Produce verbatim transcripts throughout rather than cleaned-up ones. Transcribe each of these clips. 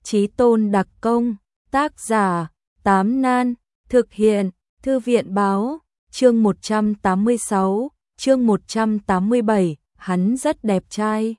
Chí Tôn đặc công, tác giả, Tám Nan, thực hiện, Thư viện báo, chương một trăm tám mươi sáu, chương một trăm tám mươi bảy, hắn rất đẹp trai.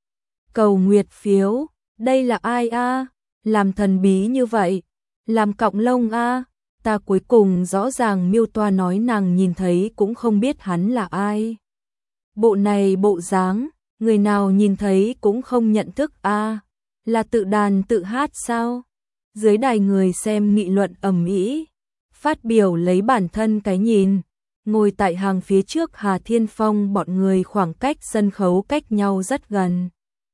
Cầu nguyệt phiếu, đây là ai a? Làm thần bí như vậy, làm cọng lông a? Ta cuối cùng rõ ràng miêu toa nói nàng nhìn thấy cũng không biết hắn là ai. Bộ này bộ dáng, người nào nhìn thấy cũng không nhận thức a, là tự đàn tự hát sao? Dưới đài người xem nghị luận ầm ĩ, phát biểu lấy bản thân cái nhìn. Ngồi tại hàng phía trước Hà Thiên Phong bọn người khoảng cách sân khấu cách nhau rất gần.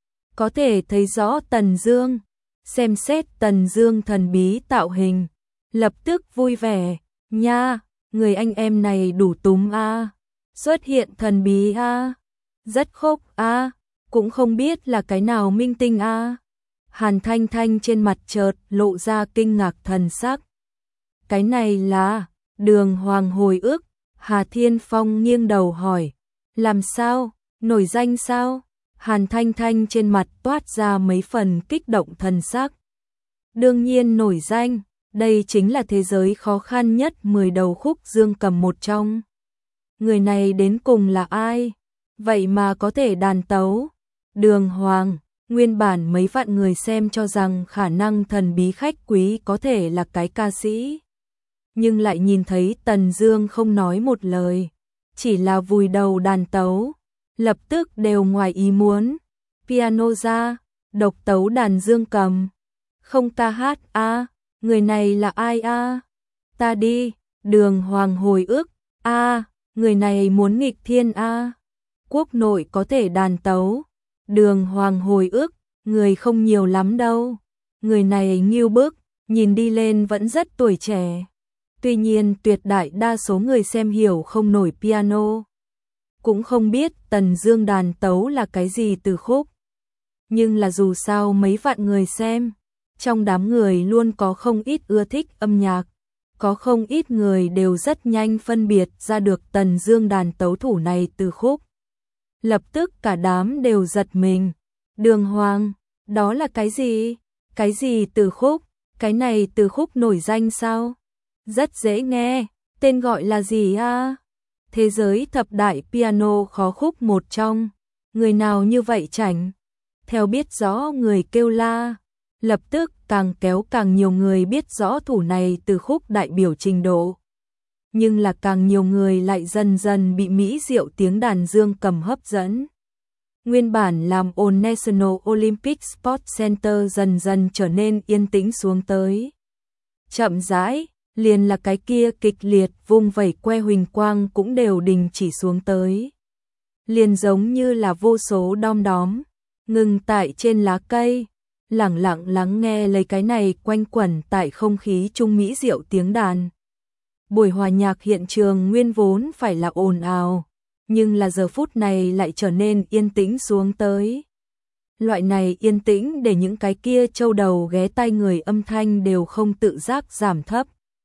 Có thể thấy rõ Tần Dương, xem xét Tần Dương thần bí tạo hình, lập tức vui vẻ, nha, người anh em này đủ túm a, xuất hiện thần bí a, rất khốc a, cũng không biết là cái nào minh tinh a. Hàn Thanh Thanh trên mặt chợt lộ ra kinh ngạc thần sắc. Cái này là Đường Hoàng hồi ức. Hà Thiên Phong nghiêng đầu hỏi, làm sao, nổi danh sao? Hàn Thanh Thanh trên mặt toát ra mấy phần kích động thần sắc. Đương nhiên nổi danh, đây chính là thế giới khó khăn nhất mười đầu khúc dương cầm một trong. Người này đến cùng là ai? Vậy mà có thể đàn tấu. Đường Hoàng, nguyên bản mấy vạn người xem cho rằng khả năng thần bí khách quý có thể là cái ca sĩ. Nhưng lại nhìn thấy Tần Dương không nói một lời, chỉ là vùi đầu đàn tấu, lập tức đều ngoài ý muốn. Piano ra, độc tấu đàn dương cầm, không ca hát a, à, người này là ai a? À? Ta đi, Đường Hoàng hồi ức, a, à, người này muốn nghịch thiên a. À? Quốc nội có thể đàn tấu, Đường Hoàng hồi ức, người không nhiều lắm đâu. Người này nghiêu bức, nhìn đi lên vẫn rất tuổi trẻ. Tuy nhiên tuyệt đại đa số người xem hiểu không nổi piano, cũng không biết Tần Dương đàn tấu là cái gì từ khúc. Nhưng là dù sao mấy vạn người xem, trong đám người luôn có không ít ưa thích âm nhạc, có không ít người đều rất nhanh phân biệt ra được Tần Dương đàn tấu thủ này từ khúc. Lập tức cả đám đều giật mình. Đường Hoàng, đó là cái gì? Cái gì từ khúc? Cái này từ khúc nổi danh sao? Rất dễ nghe, tên gọi là gì a? Thế giới thập đại piano khó khúc một trong, người nào như vậy chảnh? Theo biết rõ người kêu la, lập tức càng kéo càng nhiều người biết rõ thủ này từ khúc đại biểu trình độ. Nhưng là càng nhiều người lại dần dần bị mỹ diệu tiếng đàn dương cầm hấp dẫn. Nguyên bản làm ồn National Olympic Sports Center dần dần trở nên yên tĩnh xuống tới. Chậm rãi, liền là cái kia kịch liệt vung vẩy que huỳnh quang cũng đều đình chỉ xuống tới. Liền giống như là vô số đom đóm, ngừng tại trên lá cây, lẳng lặng lắng nghe lấy cái này quanh quẩn tại không khí trung mỹ diệu tiếng đàn. Buổi hòa nhạc hiện trường nguyên vốn phải là ồn ào, nhưng là giờ phút này lại trở nên yên tĩnh xuống tới. Loại này yên tĩnh để những cái kia châu đầu ghé tai người âm thanh đều không tự giác giảm thấp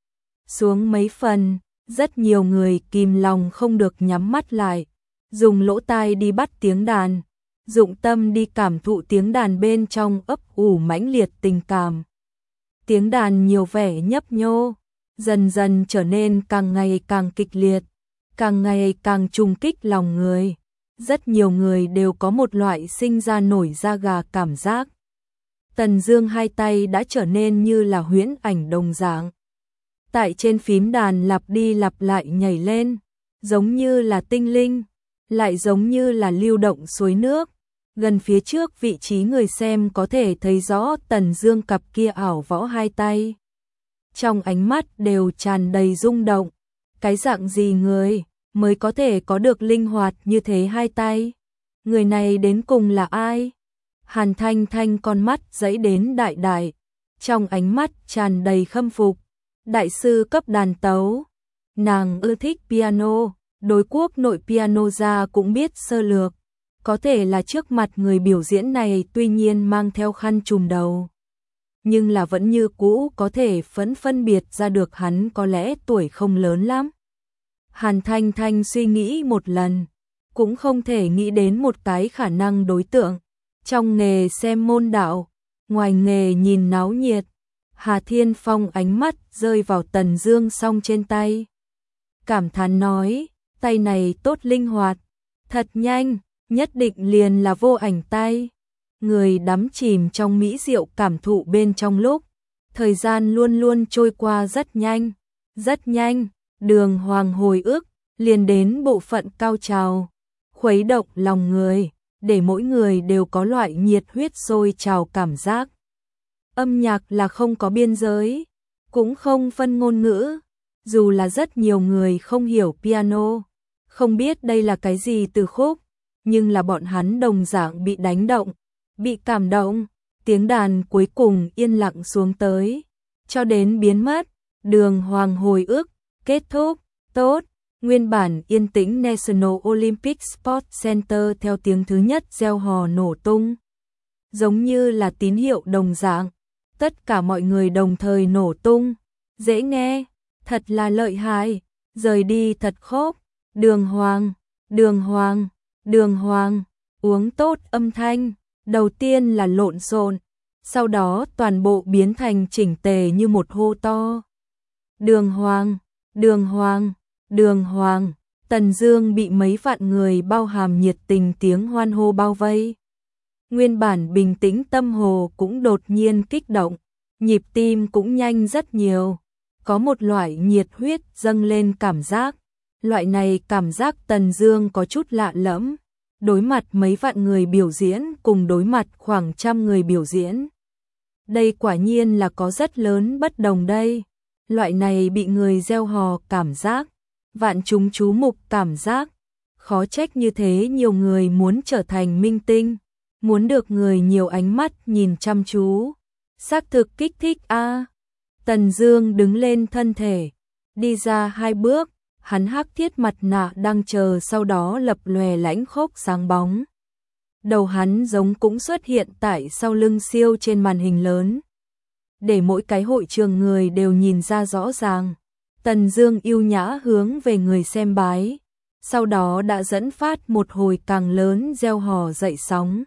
xuống mấy phần, rất nhiều người kìm lòng không được nhắm mắt lại, dùng lỗ tai đi bắt tiếng đàn, dụng tâm đi cảm thụ tiếng đàn bên trong ấp ủ mãnh liệt tình cảm. Tiếng đàn nhiều vẻ nhấp nhô, dần dần trở nên càng ngày càng kịch liệt, càng ngày càng trùng kích lòng người. Rất nhiều người đều có một loại sinh ra nổi da gà cảm giác. Tần Dương hai tay đã trở nên như là huyễn ảnh đồng dạng. Tại trên phím đàn lặp đi lặp lại nhảy lên, giống như là tinh linh, lại giống như là lưu động suối nước. Gần phía trước vị trí người xem có thể thấy rõ Tần Dương cặp kia ảo võ hai tay. Trong ánh mắt đều tràn đầy rung động. Cái dạng gì người mới có thể có được linh hoạt như thế hai tay? Người này đến cùng là ai? Hàn Thanh Thanh con mắt dẫy đến đại đại, trong ánh mắt tràn đầy khâm phục. Đại sư cấp đàn tấu, nàng ưa thích piano, đối quốc nội piano ra cũng biết sơ lược. Có thể là trước mặt người biểu diễn này tuy nhiên mang theo khăn trùm đầu, nhưng là vẫn như cũ có thể phẫn phân biệt ra được hắn có lẽ tuổi không lớn lắm. Hàn Thanh Thanh suy nghĩ một lần, cũng không thể nghĩ đến một cái khả năng đối tượng. Trong nghề xem môn đạo, ngoài nghề nhìn náo nhiệt. Hà Thiên Phong ánh mắt rơi vào Tần Dương song trên tay. Cảm thán nói, tay này tốt linh hoạt, thật nhanh, nhất định liền là vô ảnh tay. Người đắm chìm trong mỹ diệu cảm thụ bên trong lúc, thời gian luôn luôn trôi qua rất nhanh, rất nhanh, Đường Hoàng hồi ức, liền đến bộ phận cao trào, khuấy động lòng người, để mỗi người đều có loại nhiệt huyết sôi trào cảm giác. Âm nhạc là không có biên giới, cũng không phân ngôn ngữ, dù là rất nhiều người không hiểu piano, không biết đây là cái gì từ khúc, nhưng là bọn hắn đồng dạng bị đánh động, bị cảm động, tiếng đàn cuối cùng yên lặng xuống tới, cho đến biến mất, Đường Hoàng hồi ức, kết thúc, tốt, nguyên bản yên tĩnh National Olympic Sports Center theo tiếng thứ nhất reo hò nổ tung. Giống như là tín hiệu đồng dạng, tất cả mọi người đồng thời nổ tung, dễ nghe, thật là lợi hại, rời đi thật khốc, Đường Hoàng, Đường Hoàng, Đường Hoàng, uống tốt âm thanh, đầu tiên là lộn xộn, sau đó toàn bộ biến thành chỉnh tề như một hô to. Đường Hoàng, Đường Hoàng, Đường Hoàng, Tần Dương bị mấy vạn người bao hàm nhiệt tình tiếng hoan hô bao vây. Nguyên bản bình tĩnh tâm hồ cũng đột nhiên kích động, nhịp tim cũng nhanh rất nhiều, có một loại nhiệt huyết dâng lên cảm giác. Loại này cảm giác Tần Dương có chút lạ lẫm, đối mặt mấy vạn người biểu diễn cùng đối mặt khoảng trăm người biểu diễn. Đây quả nhiên là có rất lớn bất đồng đây. Loại này bị người reo hò cảm giác, vạn chúng chú mục cảm giác, khó trách như thế nhiều người muốn trở thành minh tinh, muốn được người nhiều ánh mắt nhìn chăm chú. Xác thực kích thích a. Tần Dương đứng lên thân thể, đi ra hai bước, hắn hắc thiết mặt nạ đang chờ sau đó lập lòe lãnh khốc sáng bóng. Đầu hắn giống cũng xuất hiện tại sau lưng siêu trên màn hình lớn, để mỗi cái hội trường người đều nhìn ra rõ ràng. Tần Dương yêu nhã hướng về người xem bái, sau đó đã dẫn phát một hồi càng lớn reo hò dậy sóng.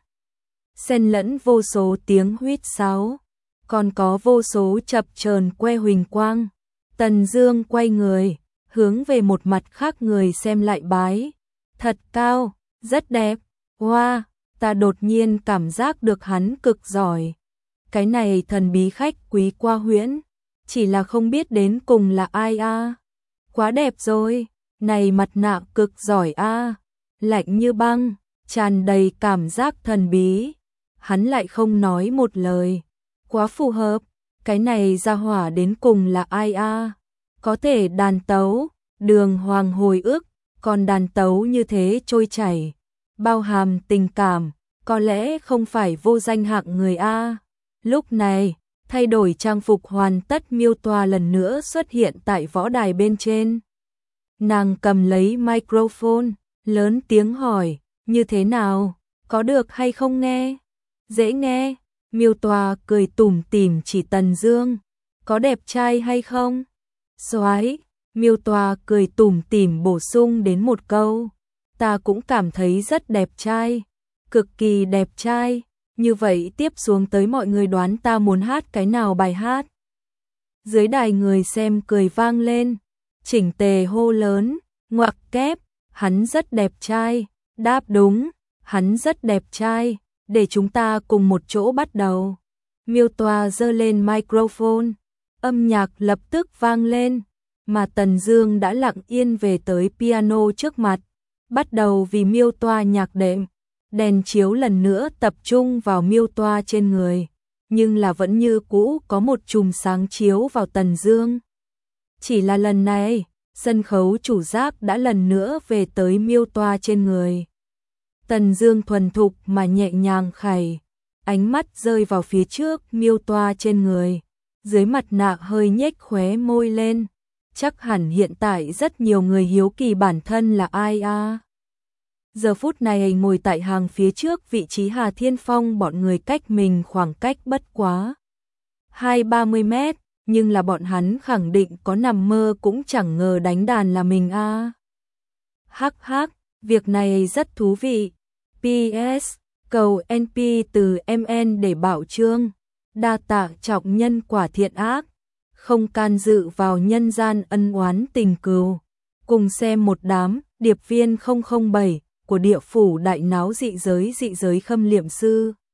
Xen lẫn vô số tiếng huýt sáo, còn có vô số chập chờn que huỳnh quang. Tần Dương quay người, hướng về một mặt khác người xem lại bái. Thật cao, rất đẹp, wow, ta đột nhiên cảm giác được hắn cực giỏi. Cái này thần bí khách quý qua huyễn, chỉ là không biết đến cùng là ai a. À. Quá đẹp rồi, này mặt nạ cực giỏi a, à. Lạnh như băng, tràn đầy cảm giác thần bí. Hắn lại không nói một lời, quá phù hợp, cái này ra hỏa đến cùng là ai a? À. Có thể đàn tấu, Đường Hoàng hồi ức, còn đàn tấu như thế trôi chảy, bao hàm tình cảm, có lẽ không phải vô danh hạng người a. À. Lúc này, thay đổi trang phục hoàn tất Miêu Toa lần nữa xuất hiện tại võ đài bên trên. Nàng cầm lấy microphone, lớn tiếng hỏi, như thế nào, có được hay không nghe? Dễ nghe, Miêu Toa cười tủm tỉm chỉ Tần Dương, có đẹp trai hay không? Soái, Miêu Toa cười tủm tỉm bổ sung đến một câu, ta cũng cảm thấy rất đẹp trai, cực kỳ đẹp trai. Như vậy tiếp xuống tới mọi người đoán ta muốn hát cái nào bài hát. Dưới đài người xem cười vang lên, chỉnh tề hô lớn, ngoặc kép, hắn rất đẹp trai, đáp đúng, hắn rất đẹp trai, để chúng ta cùng một chỗ bắt đầu. Miêu Toa giơ lên microphone, âm nhạc lập tức vang lên, mà Tần Dương đã lặng yên về tới piano trước mặt, bắt đầu vì Miêu Toa nhạc đệm. Đèn chiếu lần nữa tập trung vào Miêu Toa trên người, nhưng là vẫn như cũ có một chùm sáng chiếu vào Tần Dương. Chỉ là lần này, sân khấu chủ giác đã lần nữa về tới Miêu Toa trên người. Tần Dương thuần thục mà nhẹ nhàng khẩy, ánh mắt rơi vào phía trước Miêu Toa trên người, dưới mặt nạ hơi nhếch khóe môi lên, chắc hẳn hiện tại rất nhiều người hiếu kỳ bản thân là ai a. À. Giờ phút này ngồi tại hàng phía trước vị trí Hà Thiên Phong bọn người cách mình khoảng cách bất quá hai ba mươi mét, nhưng là bọn hắn khẳng định có nằm mơ cũng chẳng ngờ đánh đàn là mình a. À. Hắc hắc, việc này rất thú vị. pê ét, cầu en pê từ em en để bảo trương. đa tạ trọng nhân quả thiện ác, không can dự vào nhân gian ân oán tình cừu. Cùng xem một đám điệp viên không không bảy của địa phủ đại náo dị giới dị giới khâm liệm sư.